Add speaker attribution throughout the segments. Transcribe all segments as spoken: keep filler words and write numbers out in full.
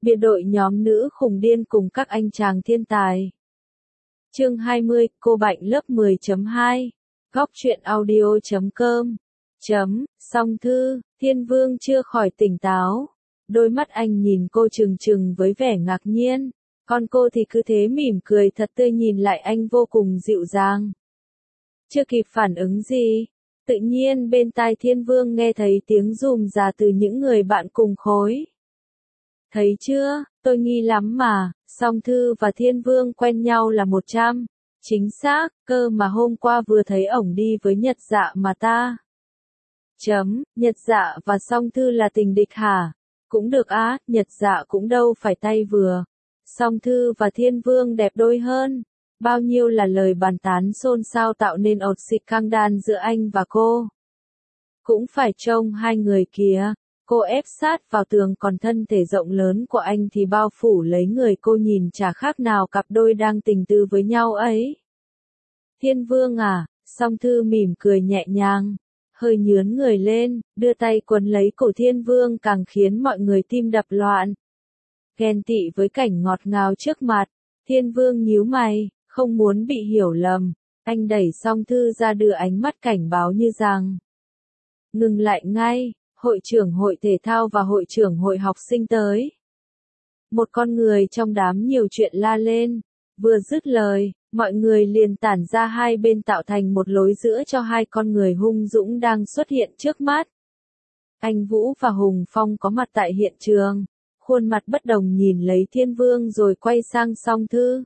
Speaker 1: Biệt đội nhóm nữ khùng điên cùng các anh chàng thiên tài. Chương hai mươi, cô Bệnh lớp mười chấm hai. Góc truyện audio chấm com. Chấm, song thư, Thiên Vương chưa khỏi tỉnh táo. Đôi mắt anh nhìn cô trừng trừng với vẻ ngạc nhiên. Còn cô thì cứ thế mỉm cười thật tươi nhìn lại anh vô cùng dịu dàng. Chưa kịp phản ứng gì, tự nhiên bên tai Thiên Vương nghe thấy tiếng rùm rà từ những người bạn cùng khối. Thấy chưa, tôi nghi lắm mà, Song Thư và Thiên Vương quen nhau là một trăm. Chính xác, cơ mà hôm qua vừa thấy ổng đi với Nhật Dạ mà ta. Chấm, Nhật Dạ và Song Thư là tình địch hả? Cũng được á, Nhật Dạ cũng đâu phải tay vừa. Song Thư và Thiên Vương đẹp đôi hơn. Bao nhiêu là lời bàn tán xôn xao tạo nên ột xịt căng đan giữa anh và cô. Cũng phải trông hai người kia. Cô ép sát vào tường còn thân thể rộng lớn của anh thì bao phủ lấy người cô nhìn chả khác nào cặp đôi đang tình tư với nhau ấy. Thiên Vương à, Song Thư mỉm cười nhẹ nhàng, hơi nhướn người lên, đưa tay quấn lấy cổ Thiên Vương càng khiến mọi người tim đập loạn. Ghen tị với cảnh ngọt ngào trước mặt, Thiên Vương nhíu mày, không muốn bị hiểu lầm, anh đẩy Song Thư ra đưa ánh mắt cảnh báo như rằng. Ngừng lại ngay. Hội trưởng hội thể thao và hội trưởng hội học sinh tới. Một con người trong đám nhiều chuyện la lên, vừa dứt lời, mọi người liền tản ra hai bên tạo thành một lối giữa cho hai con người hung dũng đang xuất hiện trước mắt. Anh Vũ và Hùng Phong có mặt tại hiện trường, khuôn mặt bất đồng nhìn lấy Thiên Vương rồi quay sang Song Thư.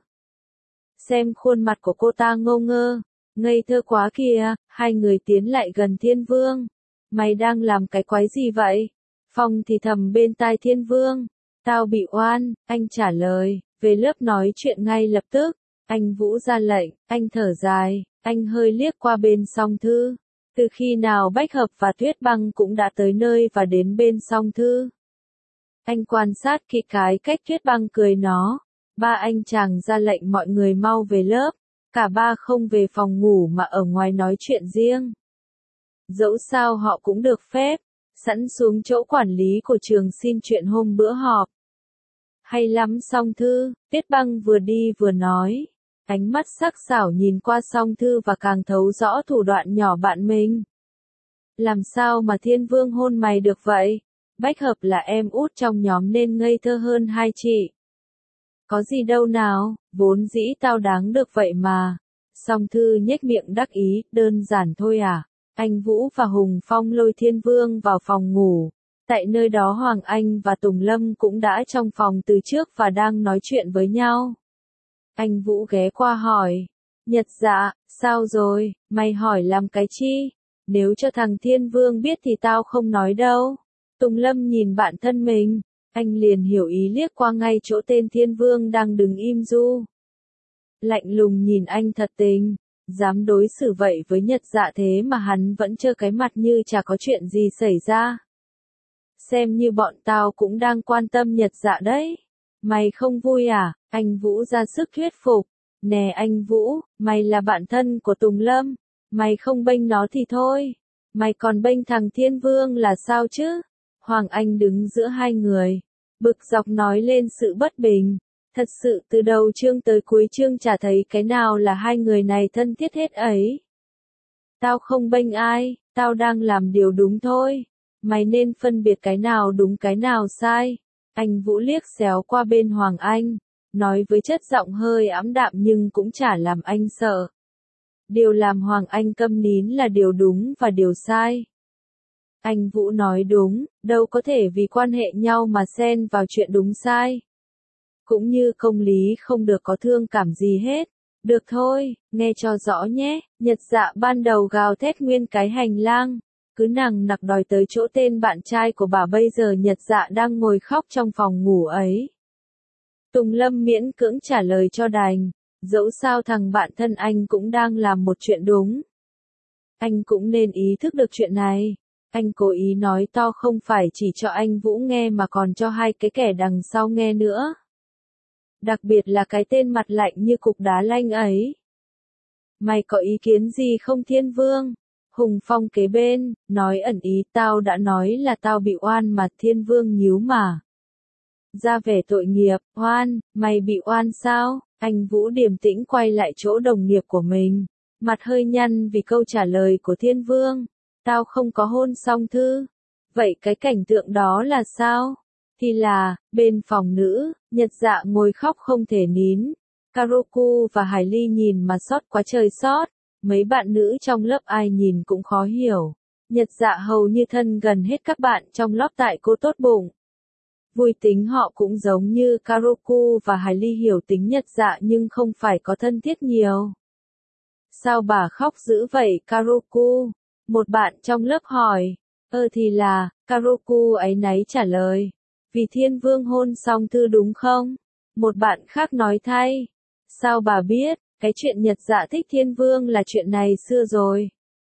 Speaker 1: Xem khuôn mặt của cô ta ngô ngơ, ngây thơ quá kìa, hai người tiến lại gần Thiên Vương. Mày đang làm cái quái gì vậy? Phong thì thầm bên tai Thiên Vương. Tao bị oan, anh trả lời, về lớp nói chuyện ngay lập tức. Anh Vũ ra lệnh, anh thở dài, anh hơi liếc qua bên Song Thư. Từ khi nào Bách Hợp và Tuyết Băng cũng đã tới nơi và đến bên Song Thư. Anh quan sát kỹ cái cách Tuyết Băng cười nó. Ba anh chàng ra lệnh mọi người mau về lớp. Cả ba không về phòng ngủ mà ở ngoài nói chuyện riêng. Dẫu sao họ cũng được phép, sẵn xuống chỗ quản lý của trường xin chuyện hôm bữa họp. Hay lắm Song Thư, Tuyết Băng vừa đi vừa nói, ánh mắt sắc sảo nhìn qua Song Thư và càng thấu rõ thủ đoạn nhỏ bạn mình. Làm sao mà Thiên Vương hôn mày được vậy? Bách Hợp là em út trong nhóm nên ngây thơ hơn hai chị. Có gì đâu nào, vốn dĩ tao đáng được vậy mà. Song Thư nhếch miệng đắc ý, đơn giản thôi à. Anh Vũ và Hùng Phong lôi Thiên Vương vào phòng ngủ. Tại nơi đó Hoàng Anh và Tùng Lâm cũng đã trong phòng từ trước và đang nói chuyện với nhau. Anh Vũ ghé qua hỏi. Nhật Dạ, sao rồi, mày hỏi làm cái chi? Nếu cho thằng Thiên Vương biết thì tao không nói đâu. Tùng Lâm nhìn bạn thân mình, anh liền hiểu ý liếc qua ngay chỗ tên Thiên Vương đang đứng im du. Lạnh lùng nhìn anh thật tình. Dám đối xử vậy với Nhật Dạ thế mà hắn vẫn trơ cái mặt như chả có chuyện gì xảy ra. Xem như bọn tao cũng đang quan tâm Nhật Dạ đấy. Mày không vui à? Anh Vũ ra sức thuyết phục. Nè anh Vũ, mày là bạn thân của Tùng Lâm. Mày không bênh nó thì thôi. Mày còn bênh thằng Thiên Vương là sao chứ? Hoàng Anh đứng giữa hai người. Bực dọc nói lên sự bất bình. Thật sự từ đầu chương tới cuối chương chả thấy cái nào là hai người này thân thiết hết ấy. Tao không bênh ai, tao đang làm điều đúng thôi. Mày nên phân biệt cái nào đúng cái nào sai. Anh Vũ liếc xéo qua bên Hoàng Anh, nói với chất giọng hơi ảm đạm nhưng cũng chả làm anh sợ. Điều làm Hoàng Anh câm nín là điều đúng và điều sai. Anh Vũ nói đúng, đâu có thể vì quan hệ nhau mà xen vào chuyện đúng sai. Cũng như công lý không được có thương cảm gì hết. Được thôi, nghe cho rõ nhé. Nhật Dạ ban đầu gào thét nguyên cái hành lang. Cứ nằng nặc đòi tới chỗ tên bạn trai của bà bây giờ Nhật Dạ đang ngồi khóc trong phòng ngủ ấy. Tùng Lâm miễn cưỡng trả lời cho đành. Dẫu sao thằng bạn thân anh cũng đang làm một chuyện đúng. Anh cũng nên ý thức được chuyện này. Anh cố ý nói to không phải chỉ cho anh Vũ nghe mà còn cho hai cái kẻ đằng sau nghe nữa. Đặc biệt là cái tên mặt lạnh như cục đá lanh ấy. Mày có ý kiến gì không Thiên Vương? Hùng Phong kế bên, nói ẩn ý tao đã nói là tao bị oan mà Thiên Vương nhíu mà. ra vẻ tội nghiệp, oan, mày bị oan sao? Anh Vũ điềm tĩnh quay lại chỗ đồng nghiệp của mình, mặt hơi nhăn vì câu trả lời của Thiên Vương. Tao không có hôn Song Thư. Vậy cái cảnh tượng đó là sao? Thì là, bên phòng nữ, Nhật Dạ ngồi khóc không thể nín. Karoku và Hải Ly nhìn mà xót quá trời xót. Mấy bạn nữ trong lớp ai nhìn cũng khó hiểu. Nhật Dạ hầu như thân gần hết các bạn trong lớp tại cô tốt bụng. Vui tính họ cũng giống như Karoku và Hải Ly hiểu tính Nhật Dạ nhưng không phải có thân thiết nhiều. Sao bà khóc dữ vậy Karoku? Một bạn trong lớp hỏi. Ơ thì là, Karoku áy náy trả lời. Vì Thiên Vương hôn Song Thư đúng không? Một bạn khác nói thay. Sao bà biết, cái chuyện Nhật Dạ thích Thiên Vương là chuyện này xưa rồi.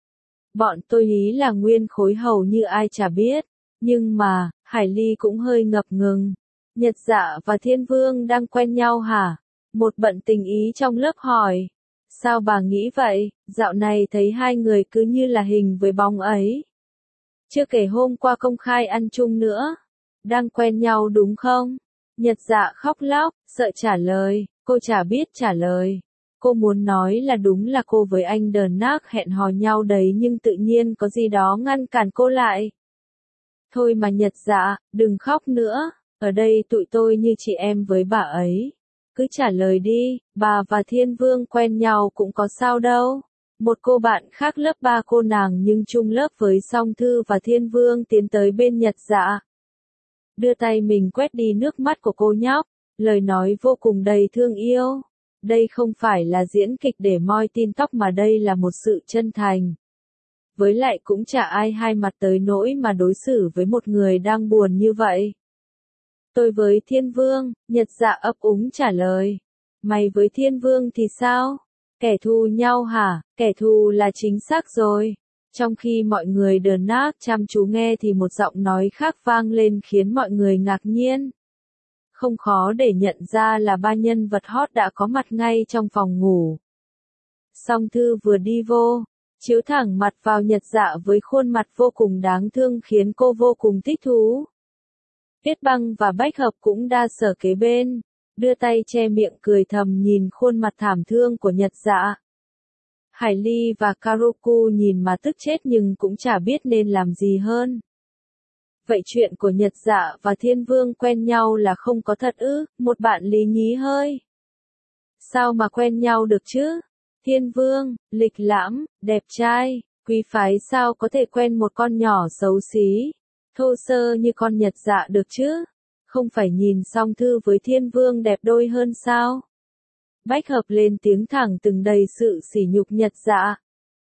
Speaker 1: Bọn tôi lý là nguyên khối hầu như ai chả biết. Nhưng mà, Hải Ly cũng hơi ngập ngừng. Nhật Dạ và Thiên Vương đang quen nhau hả? Một bận tình ý trong lớp hỏi. Sao bà nghĩ vậy? Dạo này thấy hai người cứ như là hình với bóng ấy. Chưa kể hôm qua công khai ăn chung nữa. Đang quen nhau đúng không? Nhật Dạ khóc lóc, sợ trả lời. Cô chả biết trả lời. Cô muốn nói là đúng là cô với anh Đờn Nác hẹn hò nhau đấy nhưng tự nhiên có gì đó ngăn cản cô lại. Thôi mà Nhật Dạ, đừng khóc nữa. Ở đây tụi tôi như chị em với bà ấy. Cứ trả lời đi, bà và Thiên Vương quen nhau cũng có sao đâu. Một cô bạn khác lớp ba cô nàng nhưng chung lớp với Song Thư và Thiên Vương tiến tới bên Nhật Dạ. Đưa tay mình quét đi nước mắt của cô nhóc, lời nói vô cùng đầy thương yêu. Đây không phải là diễn kịch để moi tin tóc mà đây là một sự chân thành. Với lại cũng chả ai hai mặt tới nỗi mà đối xử với một người đang buồn như vậy. Tôi với Thiên Vương, Nhật Dạ ấp úng trả lời. Mày với Thiên Vương thì sao? Kẻ thù nhau hả? Kẻ thù là chính xác rồi. Trong khi mọi người đờn nác chăm chú nghe thì một giọng nói khác vang lên khiến mọi người ngạc nhiên. Không khó để nhận ra là ba nhân vật hot đã có mặt ngay trong phòng ngủ. Song Thư vừa đi vô, chiếu thẳng mặt vào Nhật Dạ với khuôn mặt vô cùng đáng thương khiến cô vô cùng thích thú. Tuyết Băng và Bách Hợp cũng đa sở kế bên, đưa tay che miệng cười thầm nhìn khuôn mặt thảm thương của Nhật Dạ. Hải Ly và Karoku nhìn mà tức chết nhưng cũng chả biết nên làm gì hơn. Vậy chuyện của Nhật Dạ và Thiên Vương quen nhau là không có thật ư? Một bạn lý nhí hơi. Sao mà quen nhau được chứ? Thiên Vương, lịch lãm, đẹp trai, quý phái sao có thể quen một con nhỏ xấu xí, thô sơ như con Nhật Dạ được chứ? Không phải nhìn Song Thư với Thiên Vương đẹp đôi hơn sao? Bách Hợp lên tiếng thẳng từng đầy sự sỉ nhục Nhật Dạ.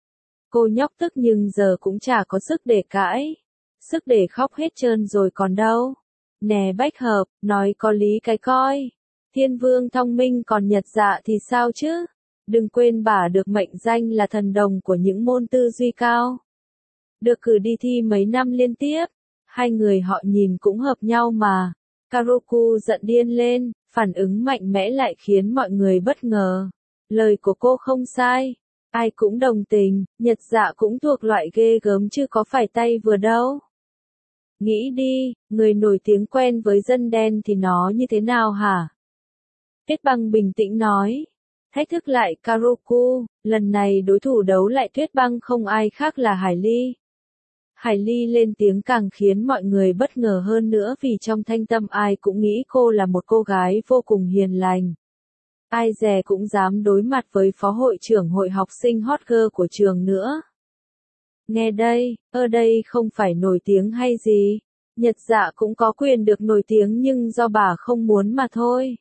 Speaker 1: Cô nhóc tức nhưng giờ cũng chả có sức để cãi. Sức để khóc hết trơn rồi còn đâu. Nè Bách Hợp, nói có lý cái coi. Thiên Vương thông minh còn Nhật Dạ thì sao chứ? Đừng quên bà được mệnh danh là thần đồng của những môn tư duy cao. Được cử đi thi mấy năm liên tiếp. Hai người họ nhìn cũng hợp nhau mà. Karoku giận điên lên, phản ứng mạnh mẽ lại khiến mọi người bất ngờ. Lời của cô không sai. Ai cũng đồng tình, Nhật Dạ cũng thuộc loại ghê gớm chứ có phải tay vừa đâu. Nghĩ đi, người nổi tiếng quen với dân đen thì nó như thế nào hả? Tuyết Băng bình tĩnh nói. Thách thức lại Karoku, lần này đối thủ đấu lại Tuyết Băng không ai khác là Hải Ly. Hải Ly lên tiếng càng khiến mọi người bất ngờ hơn nữa vì trong thanh tâm ai cũng nghĩ cô là một cô gái vô cùng hiền lành. Ai dè cũng dám đối mặt với phó hội trưởng hội học sinh hot girl của trường nữa. Nghe đây, ở đây không phải nổi tiếng hay gì. Nhật Dạ cũng có quyền được nổi tiếng nhưng do bà không muốn mà thôi.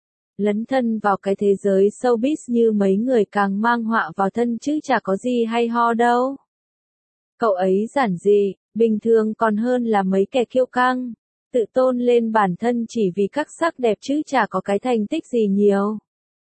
Speaker 1: Lấn thân vào cái thế giới showbiz như mấy người càng mang họa vào thân chứ chả có gì hay ho đâu. Cậu ấy giản dị, bình thường còn hơn là mấy kẻ kiêu căng. Tự tôn lên bản thân chỉ vì các sắc đẹp chứ chả có cái thành tích gì nhiều.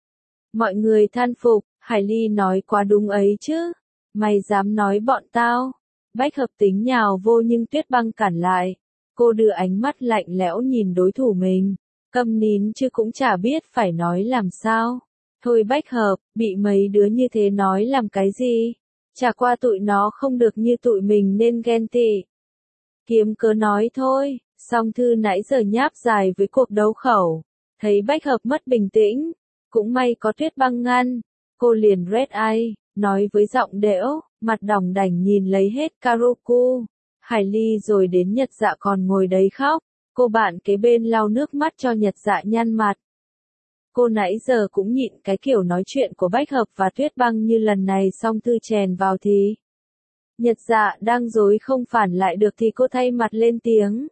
Speaker 1: Mọi người than phục, Hải Ly nói quá đúng ấy chứ. Mày dám nói bọn tao. Bách Hợp tính nhào vô nhưng Tuyết Băng cản lại. Cô đưa ánh mắt lạnh lẽo nhìn đối thủ mình. Câm nín chứ cũng chả biết phải nói làm sao. Thôi Bách Hợp, bị mấy đứa như thế nói làm cái gì? Chả qua tụi nó không được như tụi mình nên ghen tị. Kiếm cớ nói thôi, Song Thư nãy giờ nháp dài với cuộc đấu khẩu, thấy Bách Hợp mất bình tĩnh, cũng may có Tuyết Băng ngăn, cô liền red eye, nói với giọng đễu, mặt đỏng đảnh nhìn lấy hết Karuku, Hải Ly rồi đến Nhật Dạ còn ngồi đấy khóc, cô bạn kế bên lau nước mắt cho Nhật Dạ nhăn mặt. Cô nãy giờ cũng nhịn cái kiểu nói chuyện của Bách Hợp và Tuyết Băng như lần này Song Thư chèn vào thì. Nhật Dạ đang dối không phản lại được thì cô thay mặt lên tiếng.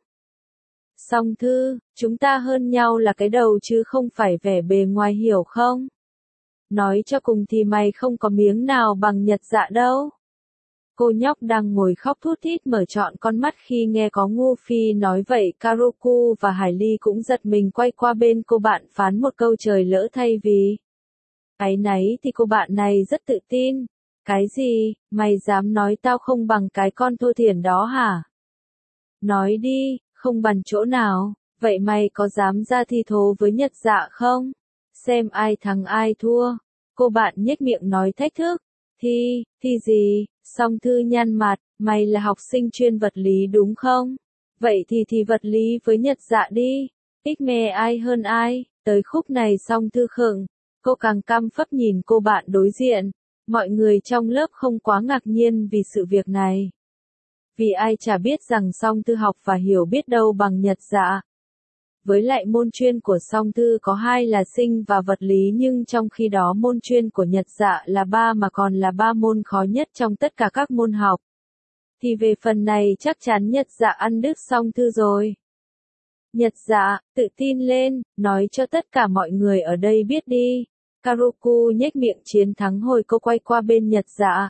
Speaker 1: Song Thư, chúng ta hơn nhau là cái đầu chứ không phải vẻ bề ngoài hiểu không? Nói cho cùng thì mày không có miếng nào bằng Nhật Dạ đâu. Cô nhóc đang ngồi khóc thút thít mở trọn con mắt khi nghe có Ngu Phi nói vậy. Karuku và Hải Ly cũng giật mình quay qua bên cô bạn phán một câu trời lỡ thay vì. Áy náy thì cô bạn này rất tự tin. Cái gì, mày dám nói tao không bằng cái con thô thiển đó hả? Nói đi, không bằng chỗ nào, vậy mày có dám ra thi thố với Nhật Dạ không? Xem ai thắng ai thua. Cô bạn nhếch miệng nói thách thức. Thi, thi gì? Song Thư nhăn mặt, mày là học sinh chuyên vật lý đúng không? Vậy thì thi vật lý với Nhật Dạ đi. Ích mè ai hơn ai? Tới khúc này Song Thư khựng, cô càng căm phẫn nhìn cô bạn đối diện. Mọi người trong lớp không quá ngạc nhiên vì sự việc này. Vì ai chả biết rằng Song Thư học và hiểu biết đâu bằng Nhật Dạ. Với lại môn chuyên của Song Thư có hai là sinh và vật lý nhưng trong khi đó môn chuyên của Nhật Dạ là ba mà còn là ba môn khó nhất trong tất cả các môn học. Thì về phần này chắc chắn Nhật Dạ ăn đứt Song Thư rồi. Nhật Dạ, tự tin lên, nói cho tất cả mọi người ở đây biết đi. Karuku nhếch miệng chiến thắng hồi cô quay qua bên Nhật Dạ.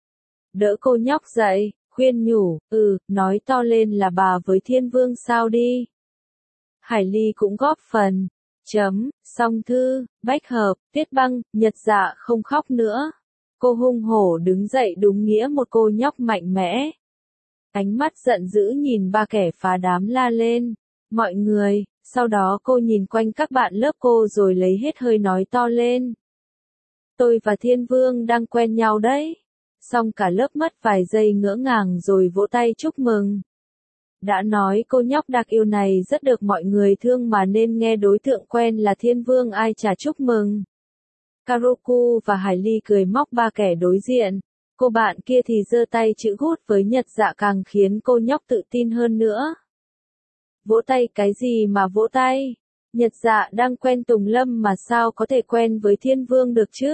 Speaker 1: Đỡ cô nhóc dậy, khuyên nhủ, ừ, nói to lên là bà với Thiên Vương sao đi. Hải Ly cũng góp phần. Chấm, Song Thư, Bách Hợp, Tuyết Băng, Nhật Dạ không khóc nữa. Cô hung hổ đứng dậy đúng nghĩa một cô nhóc mạnh mẽ. Ánh mắt giận dữ nhìn ba kẻ phá đám la lên. Mọi người, sau đó cô nhìn quanh các bạn lớp cô rồi lấy hết hơi nói to lên. Tôi và Thiên Vương đang quen nhau đấy. Xong cả lớp mất vài giây ngỡ ngàng rồi vỗ tay chúc mừng. Đã nói cô nhóc đặc yêu này rất được mọi người thương mà nên nghe đối tượng quen là Thiên Vương ai chả chúc mừng. Karuku và Hải Ly cười móc ba kẻ đối diện. Cô bạn kia thì giơ tay chữ gút với Nhật Dạ càng khiến cô nhóc tự tin hơn nữa. Vỗ tay cái gì mà vỗ tay? Nhật Dạ đang quen Tùng Lâm mà sao có thể quen với Thiên Vương được chứ?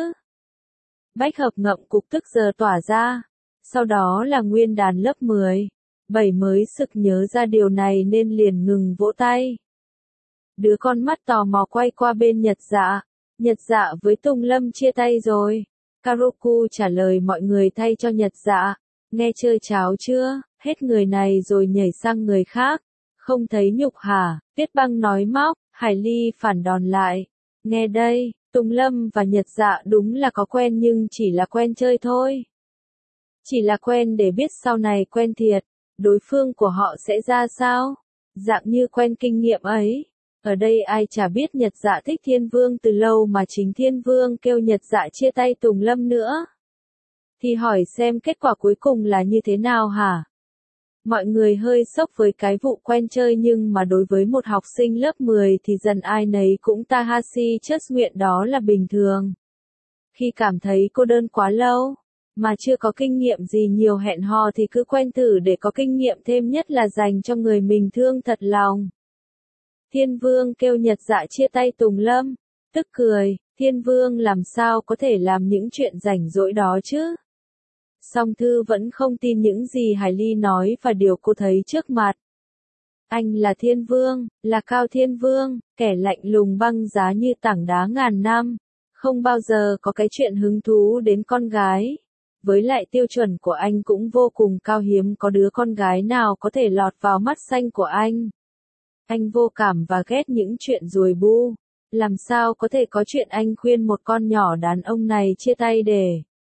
Speaker 1: Bách Hợp ngậm cục tức giờ tỏa ra. Sau đó là nguyên đàn lớp mười. Bảy mới sực nhớ ra điều này nên liền ngừng vỗ tay. Đứa con mắt tò mò quay qua bên Nhật Dạ. Nhật Dạ với Tùng Lâm chia tay rồi. Karuku trả lời mọi người thay cho Nhật Dạ. Nghe chơi cháo chưa? Hết người này rồi nhảy sang người khác. Không thấy nhục hả? Tuyết Băng nói móc. Hải Ly phản đòn lại. Nghe đây, Tùng Lâm và Nhật Dạ đúng là có quen nhưng chỉ là quen chơi thôi. Chỉ là quen để biết sau này quen thiệt. Đối phương của họ sẽ ra sao? Dạng như quen kinh nghiệm ấy. Ở đây ai chả biết Nhật Dạ thích Thiên Vương từ lâu mà chính Thiên Vương kêu Nhật Dạ chia tay Tùng Lâm nữa. Thì hỏi xem kết quả cuối cùng là như thế nào hả? Mọi người hơi sốc với cái vụ quen chơi nhưng mà đối với một học sinh lớp mười thì dần ai nấy cũng Tahashi chất nguyện đó là bình thường. Khi cảm thấy cô đơn quá lâu, mà chưa có kinh nghiệm gì nhiều hẹn hò thì cứ quen thử để có kinh nghiệm thêm nhất là dành cho người mình thương thật lòng. Thiên Vương kêu Nhật Dạ chia tay Tùng Lâm, tức cười, Thiên Vương làm sao có thể làm những chuyện rảnh rỗi đó chứ? Song Thư vẫn không tin những gì Hải Ly nói và điều cô thấy trước mặt. Anh là Thiên Vương, là Cao Thiên Vương, kẻ lạnh lùng băng giá như tảng đá ngàn năm, không bao giờ có cái chuyện hứng thú đến con gái. Với lại tiêu chuẩn của anh cũng vô cùng cao hiếm có đứa con gái nào có thể lọt vào mắt xanh của anh. Anh vô cảm và ghét những chuyện ruồi bu. Làm sao có thể có chuyện anh khuyên một con nhỏ đàn ông này chia tay để...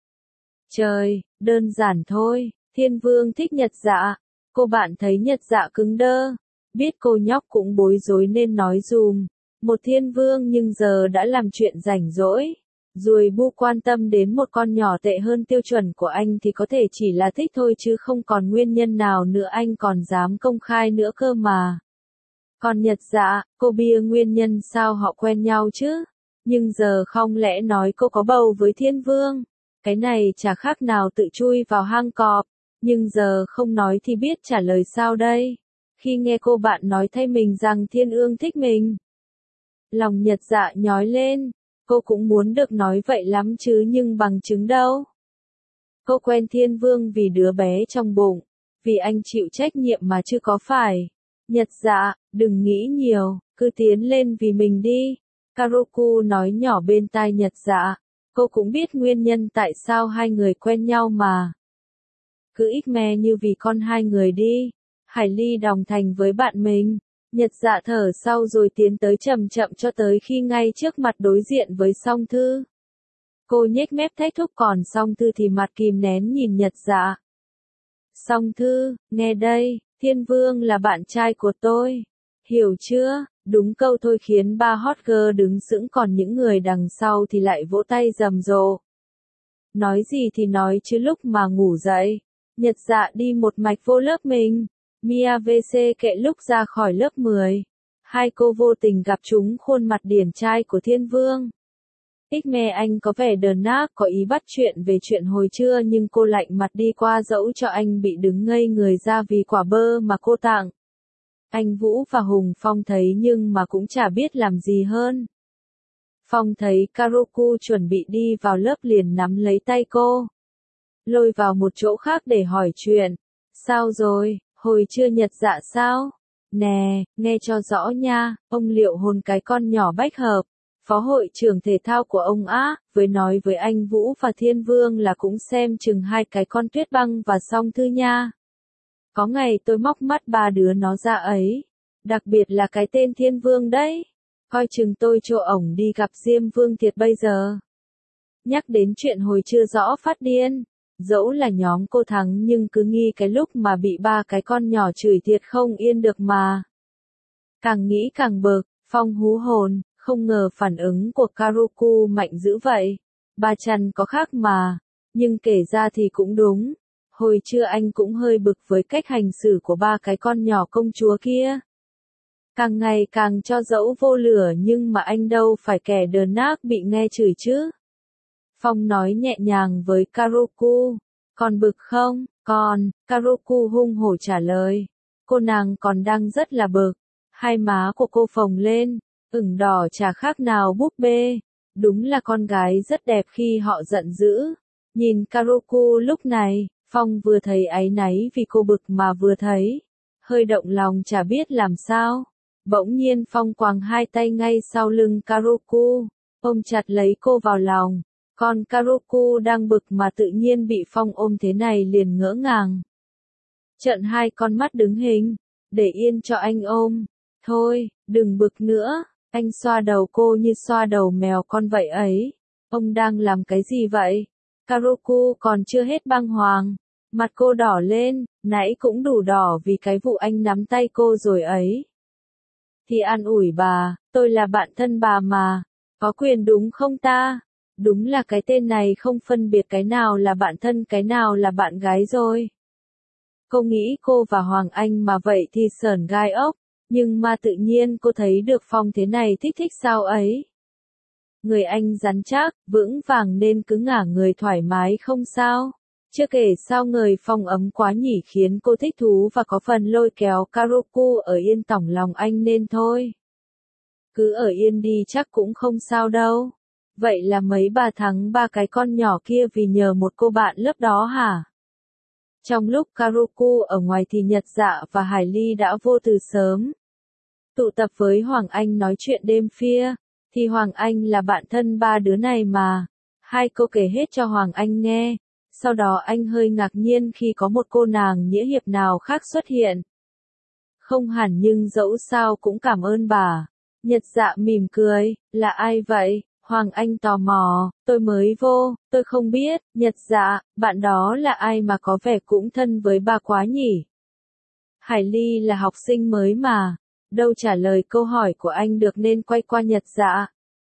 Speaker 1: Trời, đơn giản thôi, Thiên Vương thích Nhật Dạ. Cô bạn thấy Nhật Dạ cứng đơ. Biết cô nhóc cũng bối rối nên nói dùm. Một Thiên Vương nhưng giờ đã làm chuyện rảnh rỗi. Ruồi bu quan tâm đến một con nhỏ tệ hơn tiêu chuẩn của anh thì có thể chỉ là thích thôi chứ không còn nguyên nhân nào nữa anh còn dám công khai nữa cơ mà. Còn Nhật Dạ, cô bia nguyên nhân sao họ quen nhau chứ? Nhưng giờ không lẽ nói cô có bầu với Thiên Vương? Cái này chả khác nào tự chui vào hang cọp. Nhưng giờ không nói thì biết trả lời sao đây? Khi nghe cô bạn nói thay mình rằng Thiên Ương thích mình. Lòng Nhật Dạ nhói lên. Cô cũng muốn được nói vậy lắm chứ nhưng bằng chứng đâu. Cô quen Thiên Vương vì đứa bé trong bụng. Vì anh chịu trách nhiệm mà chứ có phải. Nhật Dạ, đừng nghĩ nhiều, cứ tiến lên vì mình đi. Karoku nói nhỏ bên tai Nhật Dạ. Cô cũng biết nguyên nhân tại sao hai người quen nhau mà. Cứ ít me như vì con hai người đi. Hải Ly đồng thành với bạn mình. Nhật Dạ thở sau rồi tiến tới chậm chậm cho tới khi ngay trước mặt đối diện với Song Thư. Cô nhếch mép thách thức còn Song Thư thì mặt kìm nén nhìn Nhật Dạ. Song Thư, nghe đây, Thiên Vương là bạn trai của tôi. Hiểu chưa? Đúng câu thôi khiến ba hot girl đứng sững còn những người đằng sau thì lại vỗ tay rầm rộ. Nói gì thì nói chứ lúc mà ngủ dậy. Nhật Dạ đi một mạch vô lớp mình. Mia vê xê kệ lúc ra khỏi lớp mười. Hai cô vô tình gặp chúng khuôn mặt điển trai của Thiên Vương. Ích me anh có vẻ đờn nát có ý bắt chuyện về chuyện hồi trưa nhưng cô lạnh mặt đi qua dẫu cho anh bị đứng ngây người ra vì quả bơ mà cô tặng. Anh Vũ và Hùng Phong thấy nhưng mà cũng chả biết làm gì hơn. Phong thấy Karoku chuẩn bị đi vào lớp liền nắm lấy tay cô. Lôi vào một chỗ khác để hỏi chuyện. Sao rồi, hồi trưa Nhật Dạ sao? Nè, nghe cho rõ nha, ông liệu hôn cái con nhỏ Bách Hợp. Phó hội trưởng thể thao của ông á, với nói với anh Vũ và Thiên Vương là cũng xem chừng hai cái con Tuyết Băng và Song Thư nha. Có ngày tôi móc mắt ba đứa nó ra ấy. Đặc biệt là cái tên Thiên Vương đấy. Coi chừng tôi cho ổng đi gặp Diêm Vương Thiệt bây giờ. Nhắc đến chuyện hồi chưa rõ phát điên. Dẫu là nhóm cô thắng nhưng cứ nghi cái lúc mà bị ba cái con nhỏ chửi thiệt không yên được mà. Càng nghĩ càng bực, Phong hú hồn. Không ngờ phản ứng của Karoku mạnh dữ vậy. Ba chăn có khác mà. Nhưng kể ra thì cũng đúng. Hồi trưa anh cũng hơi bực với cách hành xử của ba cái con nhỏ công chúa kia. Càng ngày càng cho dẫu vô lửa nhưng mà anh đâu phải kẻ đờn nát bị nghe chửi chứ. Phong nói nhẹ nhàng với Karoku. Còn bực không? Còn, Karoku hung hổ trả lời. Cô nàng còn đang rất là bực. Hai má của cô phồng lên. Ửng đỏ chả khác nào búp bê. Đúng là con gái rất đẹp khi họ giận dữ. Nhìn Karoku lúc này, Phong vừa thấy áy náy vì cô bực mà vừa thấy. Hơi động lòng chả biết làm sao. Bỗng nhiên Phong quàng hai tay ngay sau lưng Karoku. Ôm chặt lấy cô vào lòng. Còn Karoku đang bực mà tự nhiên bị Phong ôm thế này liền ngỡ ngàng. Trợn hai con mắt đứng hình. Để yên cho anh ôm. Thôi, đừng bực nữa. Anh xoa đầu cô như xoa đầu mèo con vậy ấy. Ông đang làm cái gì vậy? Karoku còn chưa hết băng hoàng. Mặt cô đỏ lên, nãy cũng đủ đỏ vì cái vụ anh nắm tay cô rồi ấy. Thì an ủi bà, tôi là bạn thân bà mà. Có quyền đúng không ta? Đúng là cái tên này không phân biệt cái nào là bạn thân cái nào là bạn gái rồi. Cô nghĩ cô và Hoàng Anh mà vậy thì sởn gai ốc. Nhưng mà tự nhiên cô thấy được Phong thế này thích thích sao ấy. Người anh rắn chắc, vững vàng nên cứ ngả người thoải mái không sao. Chưa kể sao người Phong ấm quá nhỉ khiến cô thích thú và có phần lôi kéo Karoku ở yên tỏng lòng anh nên thôi. Cứ ở yên đi chắc cũng không sao đâu. Vậy là mấy bà thắng ba cái con nhỏ kia vì nhờ một cô bạn lớp đó hả? Trong lúc Karoku ở ngoài thì Nhật Dạ và Hải Ly đã vô từ sớm. Tụ tập với Hoàng Anh nói chuyện đêm phia, thì Hoàng Anh là bạn thân ba đứa này mà. Hai cô kể hết cho Hoàng Anh nghe, sau đó anh hơi ngạc nhiên khi có một cô nàng nghĩa hiệp nào khác xuất hiện. Không hẳn nhưng dẫu sao cũng cảm ơn bà. Nhật Dạ mỉm cười, là ai vậy? Hoàng Anh tò mò, tôi mới vô, tôi không biết. Nhật Dạ, bạn đó là ai mà có vẻ cũng thân với bà quá nhỉ? Hải Ly là học sinh mới mà. Đâu trả lời câu hỏi của anh được nên quay qua Nhật Dạ.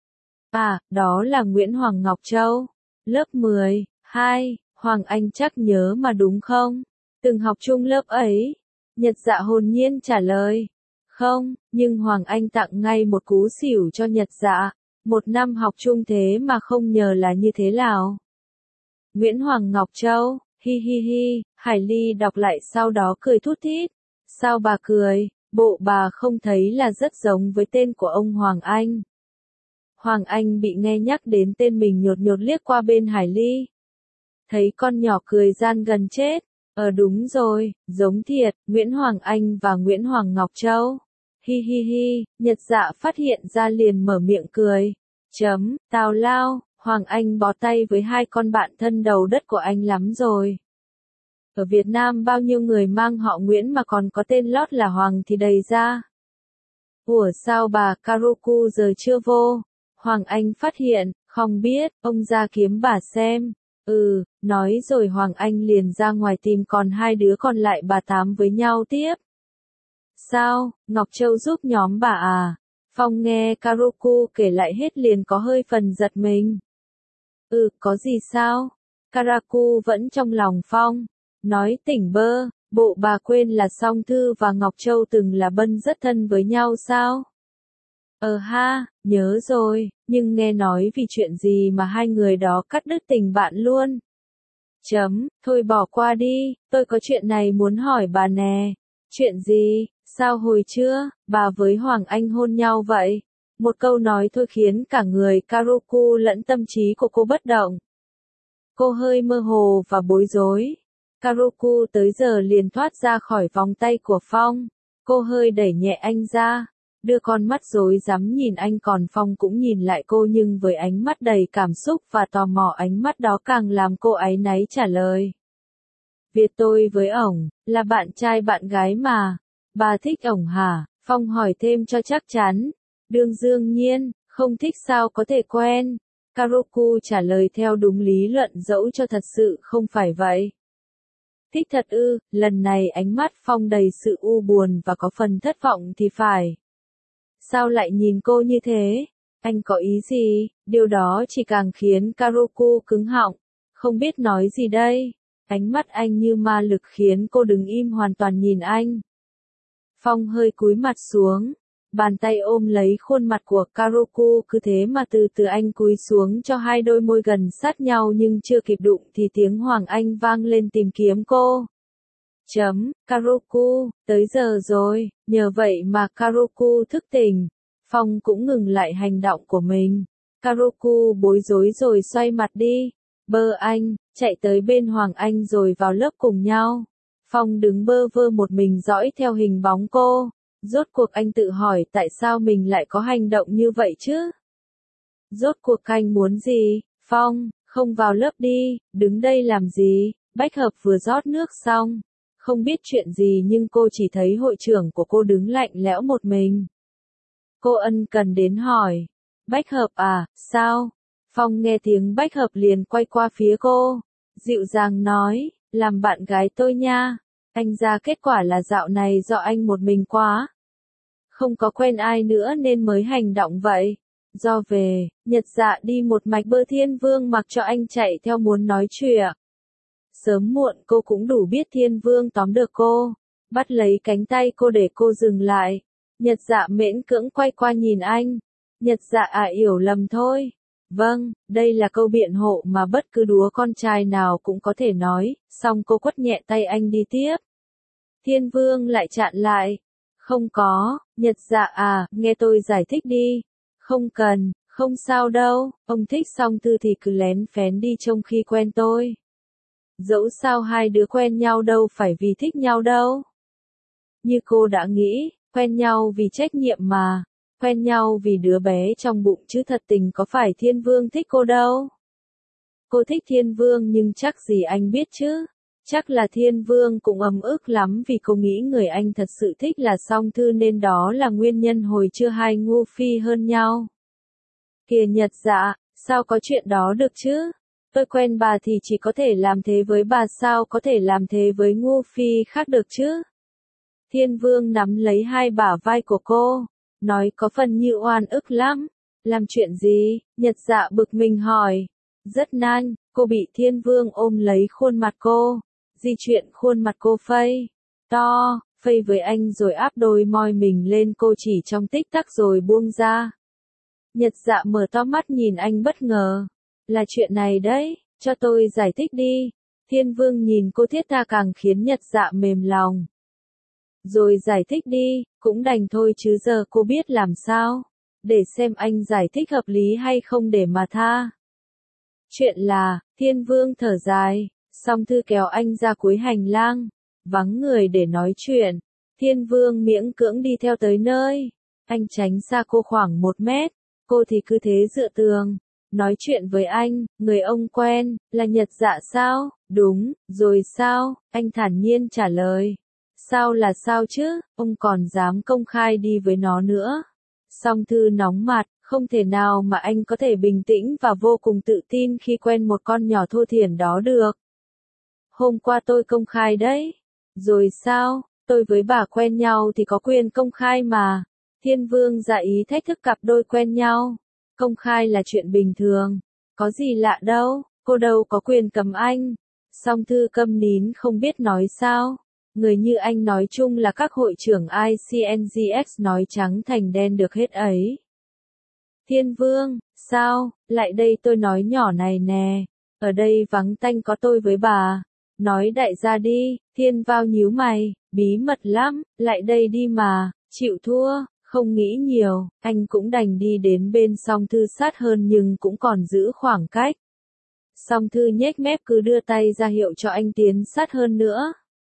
Speaker 1: À, đó là Nguyễn Hoàng Ngọc Châu. Lớp mười hai, Hoàng Anh chắc nhớ mà đúng không? Từng học chung lớp ấy. Nhật Dạ hồn nhiên trả lời. Không, nhưng Hoàng Anh tặng ngay một cú xỉu cho Nhật Dạ. Một năm học chung thế mà không nhờ là như thế nào. Nguyễn Hoàng Ngọc Châu, hi hi hi, Hải Ly đọc lại sau đó cười thút thít. Sao bà cười, bộ bà không thấy là rất giống với tên của ông Hoàng Anh. Hoàng Anh bị nghe nhắc đến tên mình nhột nhột liếc qua bên Hải Ly. Thấy con nhỏ cười gian gần chết. Ờ đúng rồi, giống thiệt, Nguyễn Hoàng Anh và Nguyễn Hoàng Ngọc Châu. Hi hi hi, Nhật Dạ phát hiện ra liền mở miệng cười. Chấm, tào lao, Hoàng Anh bó tay với hai con bạn thân đầu đất của anh lắm rồi. Ở Việt Nam bao nhiêu người mang họ Nguyễn mà còn có tên lót là Hoàng thì đầy ra. Ủa sao bà Karoku giờ chưa vô? Hoàng Anh phát hiện, không biết, ông ra kiếm bà xem. Ừ, nói rồi Hoàng Anh liền ra ngoài tìm còn hai đứa còn lại bà tám với nhau tiếp. Sao, Ngọc Châu giúp nhóm bà à? Phong nghe Karoku kể lại hết liền có hơi phần giật mình. Ừ, có gì sao? Karaku vẫn trong lòng Phong. Nói tỉnh bơ, bộ bà quên là Song Thư và Ngọc Châu từng là bân rất thân với nhau sao? Ờ ha, nhớ rồi, nhưng nghe nói vì chuyện gì mà hai người đó cắt đứt tình bạn luôn. Chấm, thôi bỏ qua đi, tôi có chuyện này muốn hỏi bà nè. Chuyện gì, sao hồi trưa, bà với Hoàng Anh hôn nhau vậy? Một câu nói thôi khiến cả người Karoku lẫn tâm trí của cô bất động. Cô hơi mơ hồ và bối rối. Karoku tới giờ liền thoát ra khỏi vòng tay của Phong. Cô hơi đẩy nhẹ anh ra, đưa con mắt rối rắm nhìn anh còn Phong cũng nhìn lại cô nhưng với ánh mắt đầy cảm xúc và tò mò ánh mắt đó càng làm cô áy náy trả lời. Việc tôi với ổng, là bạn trai bạn gái mà. Bà thích ổng hả? Phong hỏi thêm cho chắc chắn. Đương đương nhiên, không thích sao có thể quen. Karoku trả lời theo đúng lý luận dẫu cho thật sự không phải vậy. Thích thật ư, lần này ánh mắt Phong đầy sự u buồn và có phần thất vọng thì phải. Sao lại nhìn cô như thế? Anh có ý gì? Điều đó chỉ càng khiến Karoku cứng họng. Không biết nói gì đây. Ánh mắt anh như ma lực khiến cô đứng im hoàn toàn nhìn anh. Phong hơi cúi mặt xuống. Bàn tay ôm lấy khuôn mặt của Karoku cứ thế mà từ từ anh cúi xuống cho hai đôi môi gần sát nhau nhưng chưa kịp đụng thì tiếng Hoàng Anh vang lên tìm kiếm cô. Chấm, Karoku, tới giờ rồi, nhờ vậy mà Karoku thức tỉnh. Phong cũng ngừng lại hành động của mình. Karoku bối rối rồi xoay mặt đi. Bơ anh, chạy tới bên Hoàng Anh rồi vào lớp cùng nhau. Phong đứng bơ vơ một mình dõi theo hình bóng cô. Rốt cuộc anh tự hỏi tại sao mình lại có hành động như vậy chứ? Rốt cuộc anh muốn gì? Phong, không vào lớp đi, đứng đây làm gì? Bách Hợp vừa rót nước xong. Không biết chuyện gì nhưng cô chỉ thấy hội trưởng của cô đứng lạnh lẽo một mình. Cô ân cần đến hỏi. Bách Hợp à, sao? Phong nghe tiếng Bách Hợp liền quay qua phía cô. Dịu dàng nói, làm bạn gái tôi nha. Anh ra kết quả là dạo này do anh một mình quá. Không có quen ai nữa nên mới hành động vậy. Do về, Nhật Dạ đi một mạch bơ Thiên Vương mặc cho anh chạy theo muốn nói chuyện. Sớm muộn cô cũng đủ biết Thiên Vương tóm được cô. Bắt lấy cánh tay cô để cô dừng lại. Nhật Dạ miễn cưỡng quay qua nhìn anh. Nhật Dạ à hiểu lầm thôi. Vâng, đây là câu biện hộ mà bất cứ đứa con trai nào cũng có thể nói. Xong cô quất nhẹ tay anh đi tiếp. Thiên Vương lại chặn lại. Không có, Nhật Dạ à, nghe tôi giải thích đi. Không cần, không sao đâu, ông thích Song Thư thì cứ lén phén đi trong khi quen tôi. Dẫu sao hai đứa quen nhau đâu phải vì thích nhau đâu. Như cô đã nghĩ, quen nhau vì trách nhiệm mà. Quen nhau vì đứa bé trong bụng chứ thật tình có phải Thiên Vương thích cô đâu. Cô thích Thiên Vương nhưng chắc gì anh biết chứ. Chắc là Thiên Vương cũng ấm ức lắm vì cô nghĩ người anh thật sự thích là Song Thư nên đó là nguyên nhân hồi chưa hai ngu phi hơn nhau. Kìa Nhật Dạ, sao có chuyện đó được chứ? Tôi quen bà thì chỉ có thể làm thế với bà sao có thể làm thế với ngu phi khác được chứ? Thiên Vương nắm lấy hai bả vai của cô, nói có phần như oan ức lắm. Làm chuyện gì? Nhật Dạ bực mình hỏi. Rất nan, cô bị Thiên Vương ôm lấy khuôn mặt cô. Di chuyển khuôn mặt cô phây. To, phây với anh rồi áp đôi môi mình lên cô chỉ trong tích tắc rồi buông ra. Nhật Dạ mở to mắt nhìn anh bất ngờ. Là chuyện này đấy, cho tôi giải thích đi. Thiên Vương nhìn cô thiết tha càng khiến Nhật Dạ mềm lòng. Rồi giải thích đi, cũng đành thôi chứ giờ cô biết làm sao. Để xem anh giải thích hợp lý hay không để mà tha. Chuyện là, Thiên Vương thở dài, Song Thư kéo anh ra cuối hành lang. Vắng người để nói chuyện. Thiên Vương miễn cưỡng đi theo tới nơi. Anh tránh xa cô khoảng một mét. Cô thì cứ thế dựa tường. Nói chuyện với anh, người ông quen, là Nhật Dạ sao? Đúng, rồi sao? Anh thản nhiên trả lời. Sao là sao chứ, ông còn dám công khai đi với nó nữa. Song Thư nóng mặt, không thể nào mà anh có thể bình tĩnh và vô cùng tự tin khi quen một con nhỏ thô thiển đó được. Hôm qua tôi công khai đấy. Rồi sao, tôi với bà quen nhau thì có quyền công khai mà. Thiên Vương ra ý thách thức cặp đôi quen nhau. Công khai là chuyện bình thường. Có gì lạ đâu, cô đâu có quyền cầm anh. Song Thư câm nín không biết nói sao. Người như anh nói chung là các hội trưởng i xê en giê ích nói trắng thành đen được hết ấy. Thiên Vương, sao, lại đây tôi nói nhỏ này nè. Ở đây vắng tanh có tôi với bà. Nói đại gia đi, Thiên Vao nhíu mày, bí mật lắm, lại đây đi mà, chịu thua, không nghĩ nhiều, anh cũng đành đi đến bên Song Thư sát hơn nhưng cũng còn giữ khoảng cách. Song Thư nhếch mép cứ đưa tay ra hiệu cho anh tiến sát hơn nữa.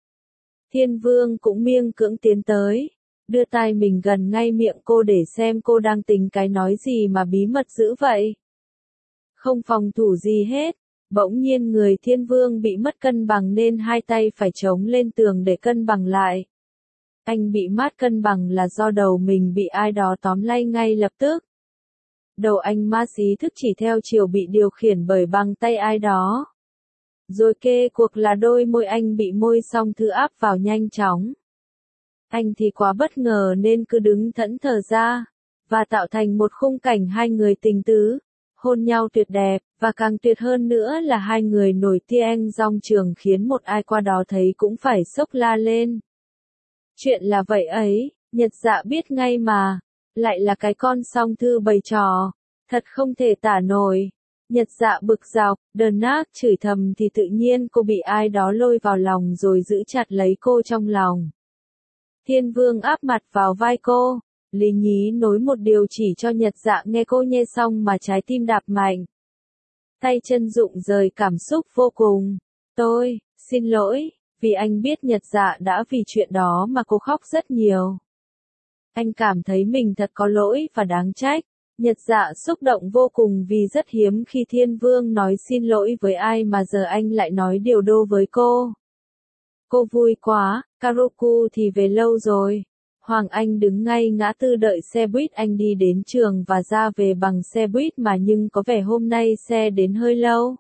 Speaker 1: Thiên Vương cũng miêng cưỡng tiến tới, đưa tay mình gần ngay miệng cô để xem cô đang tính cái nói gì mà bí mật dữ vậy. Không phòng thủ gì hết. Bỗng nhiên người Thiên Vương bị mất cân bằng nên hai tay phải chống lên tường để cân bằng lại. Anh bị mất cân bằng là do đầu mình bị ai đó tóm lay ngay lập tức. Đầu anh ma xí thức chỉ theo chiều bị điều khiển bởi bàn tay ai đó. Rồi kê cuộc là đôi môi anh bị môi Song Thư áp vào nhanh chóng. Anh thì quá bất ngờ nên cứ đứng thẫn thờ ra, và tạo thành một khung cảnh hai người tình tứ, hôn nhau tuyệt đẹp, và càng tuyệt hơn nữa là hai người nổi tiếng rong trường khiến một ai qua đó thấy cũng phải sốc la lên. Chuyện là vậy ấy, Nhật Dạ biết ngay mà, lại là cái con Song Thư bày trò, thật không thể tả nổi. Nhật Dạ bực dọc, đờn nát chửi thầm thì tự nhiên cô bị ai đó lôi vào lòng rồi giữ chặt lấy cô trong lòng. Thiên Vương áp mặt vào vai cô, lý nhí nối một điều chỉ cho Nhật Dạ nghe cô nghe xong mà trái tim đạp mạnh. Tay chân rụng rời cảm xúc vô cùng. Tôi, xin lỗi, vì anh biết Nhật Dạ đã vì chuyện đó mà cô khóc rất nhiều. Anh cảm thấy mình thật có lỗi và đáng trách. Nhật Dạ xúc động vô cùng vì rất hiếm khi Thiên Vương nói xin lỗi với ai mà giờ anh lại nói điều đô với cô. Cô vui quá, Karoku thì về lâu rồi. Hoàng Anh đứng ngay ngã tư đợi xe buýt anh đi đến trường và ra về bằng xe buýt mà nhưng có vẻ hôm nay xe đến hơi lâu.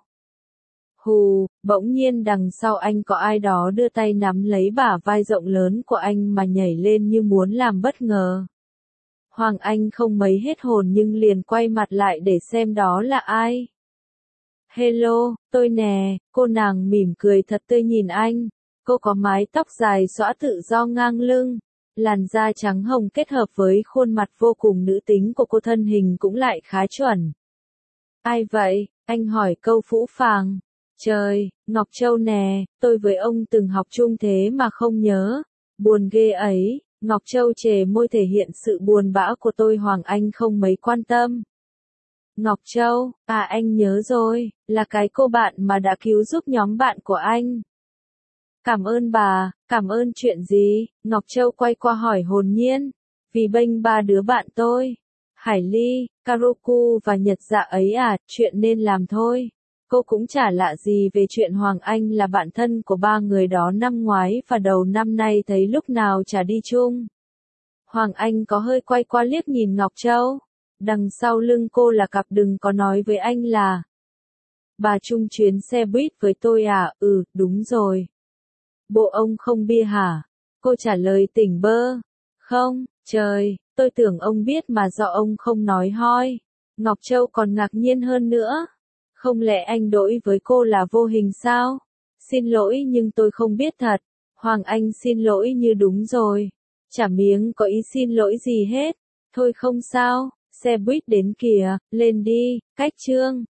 Speaker 1: Hù, bỗng nhiên đằng sau anh có ai đó đưa tay nắm lấy bả vai rộng lớn của anh mà nhảy lên như muốn làm bất ngờ. Hoàng Anh không mấy hết hồn nhưng liền quay mặt lại để xem đó là ai. Hello, tôi nè, cô nàng mỉm cười thật tươi nhìn anh. Cô có mái tóc dài xõa tự do ngang lưng. Làn da trắng hồng kết hợp với khuôn mặt vô cùng nữ tính của cô, thân hình cũng lại khá chuẩn. Ai vậy? Anh hỏi câu phũ phàng. Trời, Ngọc Châu nè, tôi với ông từng học chung thế mà không nhớ. Buồn ghê ấy. Ngọc Châu chề môi thể hiện sự buồn bã của tôi. Hoàng Anh không mấy quan tâm. Ngọc Châu, à anh nhớ rồi, là cái cô bạn mà đã cứu giúp nhóm bạn của anh. Cảm ơn bà, cảm ơn chuyện gì? Ngọc Châu quay qua hỏi hồn nhiên. Vì bênh ba đứa bạn tôi. Hải Ly, Karoku và Nhật Dạ ấy à, chuyện nên làm thôi. Cô cũng chả lạ gì về chuyện Hoàng Anh là bạn thân của ba người đó năm ngoái và đầu năm nay thấy lúc nào chả đi chung. Hoàng Anh có hơi quay qua liếc nhìn Ngọc Châu. Đằng sau lưng cô là cặp đừng có nói với anh là. Bà chung chuyến xe buýt với tôi à, ừ, đúng rồi. Bộ ông không bia hả? Cô trả lời tỉnh bơ. Không, trời, tôi tưởng ông biết mà do ông không nói hoi. Ngọc Châu còn ngạc nhiên hơn nữa. Không lẽ anh đổi với cô là vô hình sao? Xin lỗi nhưng tôi không biết thật. Hoàng Anh xin lỗi như đúng rồi. Chả miếng có ý xin lỗi gì hết. Thôi không sao, xe buýt đến kìa, lên đi, cách Trương.